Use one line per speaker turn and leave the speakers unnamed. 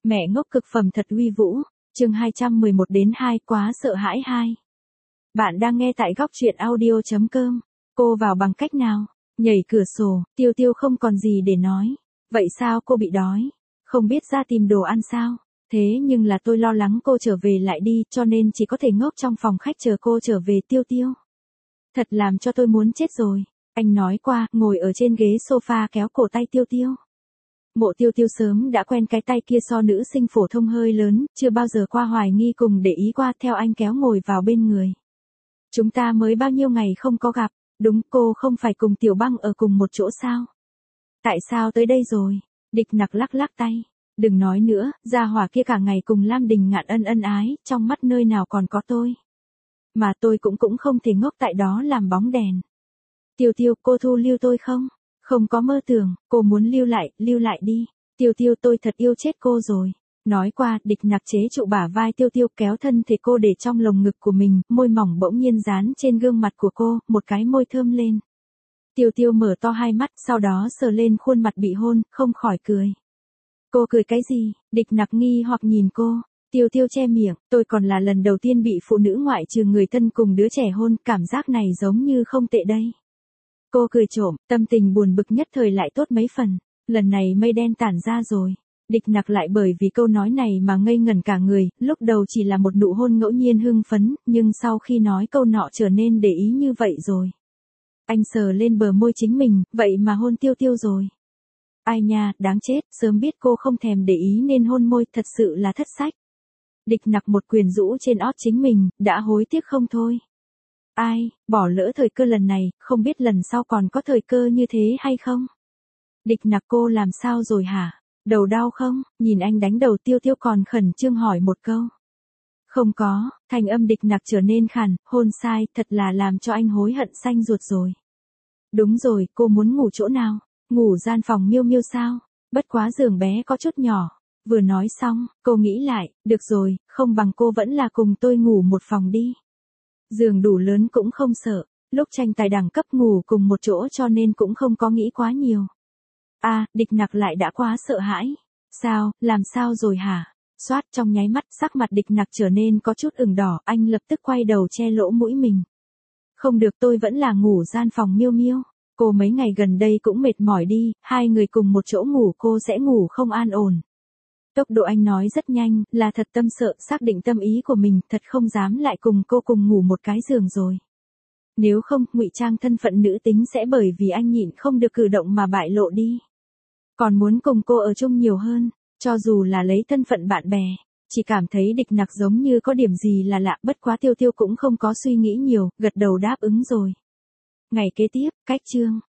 Mẹ ngốc cực phẩm thật uy vũ, chương 211 đến 2 quá sợ hãi 2. Bạn đang nghe tại góc truyện audio.com. Cô vào bằng cách nào? Nhảy cửa sổ, Tiêu Tiêu không còn gì để nói. Vậy sao cô bị đói? Không biết ra tìm đồ ăn sao? Thế nhưng là tôi lo lắng cô trở về lại đi, cho nên chỉ có thể ngốc trong phòng khách chờ cô trở về. Tiêu Tiêu. Thật làm cho tôi muốn chết rồi. Anh nói qua, ngồi ở trên ghế sofa kéo cổ tay Tiêu Tiêu. Mộ Tiêu Tiêu sớm đã quen cái tay kia so nữ sinh phổ thông hơi lớn, chưa bao giờ qua hoài nghi cùng để ý qua, theo anh kéo ngồi vào bên người. Chúng ta mới bao nhiêu ngày không có gặp, đúng, cô không phải cùng Tiểu Băng ở cùng một chỗ sao? Tại sao tới đây rồi? Địch Nặc lắc lắc tay. Đừng nói nữa, gia hỏa kia cả ngày cùng Lam Đình Ngạn ân ái, trong mắt nơi nào còn có tôi. Mà tôi cũng không thể ngốc tại đó làm bóng đèn. Tiêu Tiêu, cô thu lưu tôi không? Không có mơ tưởng, cô muốn lưu lại đi. Tiêu Tiêu, tôi thật yêu chết cô rồi. Nói qua, Địch Nặc chế trụ bả vai Tiêu Tiêu, kéo thân thể cô để trong lồng ngực của mình, môi mỏng bỗng nhiên dán trên gương mặt của cô, một cái môi thơm lên. Tiêu Tiêu mở to hai mắt, sau đó sờ lên khuôn mặt bị hôn, không khỏi cười. Cô cười cái gì? Địch Nặc nghi hoặc nhìn cô. Tiêu Tiêu che miệng, tôi còn là lần đầu tiên bị phụ nữ ngoại trừ người thân cùng đứa trẻ hôn, cảm giác này giống như không tệ đây. Cô cười trộm, tâm tình buồn bực nhất thời lại tốt mấy phần. Lần này mây đen tản ra rồi. Địch Nặc lại bởi vì câu nói này mà ngây ngẩn cả người, lúc đầu chỉ là một nụ hôn ngẫu nhiên hưng phấn, nhưng sau khi nói câu nọ trở nên để ý như vậy rồi. Anh sờ lên bờ môi chính mình, vậy mà hôn Tiêu Tiêu rồi. Ai nha, đáng chết, sớm biết cô không thèm để ý nên hôn môi, thật sự là thất sách. Địch Nặc một quyền rũ trên ót chính mình, đã hối tiếc không thôi. Ai, bỏ lỡ thời cơ lần này, không biết lần sau còn có thời cơ như thế hay không? Địch Nặc, cô làm sao rồi hả? Đầu đau không? Nhìn anh đánh đầu. Tiêu Tiêu còn khẩn trương hỏi một câu. Không có, thành âm Địch Nặc trở nên khàn, hôn sai, thật là làm cho anh hối hận xanh ruột rồi. Đúng rồi, cô muốn ngủ chỗ nào? Ngủ gian phòng Miêu Miêu sao? Bất quá giường bé có chút nhỏ. Vừa nói xong, cô nghĩ lại, được rồi, không bằng cô vẫn là cùng tôi ngủ một phòng đi. Giường đủ lớn cũng không sợ, lúc tranh tài đẳng cấp ngủ cùng một chỗ cho nên cũng không có nghĩ quá nhiều. Địch Nặc lại đã quá sợ hãi. Sao, làm sao rồi hả? Xoát, trong nháy mắt sắc mặt Địch Nặc trở nên có chút ửng đỏ, anh lập tức quay đầu che lỗ mũi mình. Không được, tôi vẫn là ngủ gian phòng Miêu Miêu. Cô mấy ngày gần đây cũng mệt mỏi đi, hai người cùng một chỗ ngủ cô sẽ ngủ không an ổn. Tốc độ anh nói rất nhanh, là thật tâm sợ, xác định tâm ý của mình, thật không dám lại cùng cô cùng ngủ một cái giường rồi. Nếu không, ngụy trang thân phận nữ tính sẽ bởi vì anh nhịn không được cử động mà bại lộ đi. Còn muốn cùng cô ở chung nhiều hơn, cho dù là lấy thân phận bạn bè, chỉ cảm thấy Địch Nặc giống như có điểm gì là lạ, bất quá Tiêu Tiêu cũng không có suy nghĩ nhiều, gật đầu đáp ứng rồi. Ngày kế tiếp, cách chương.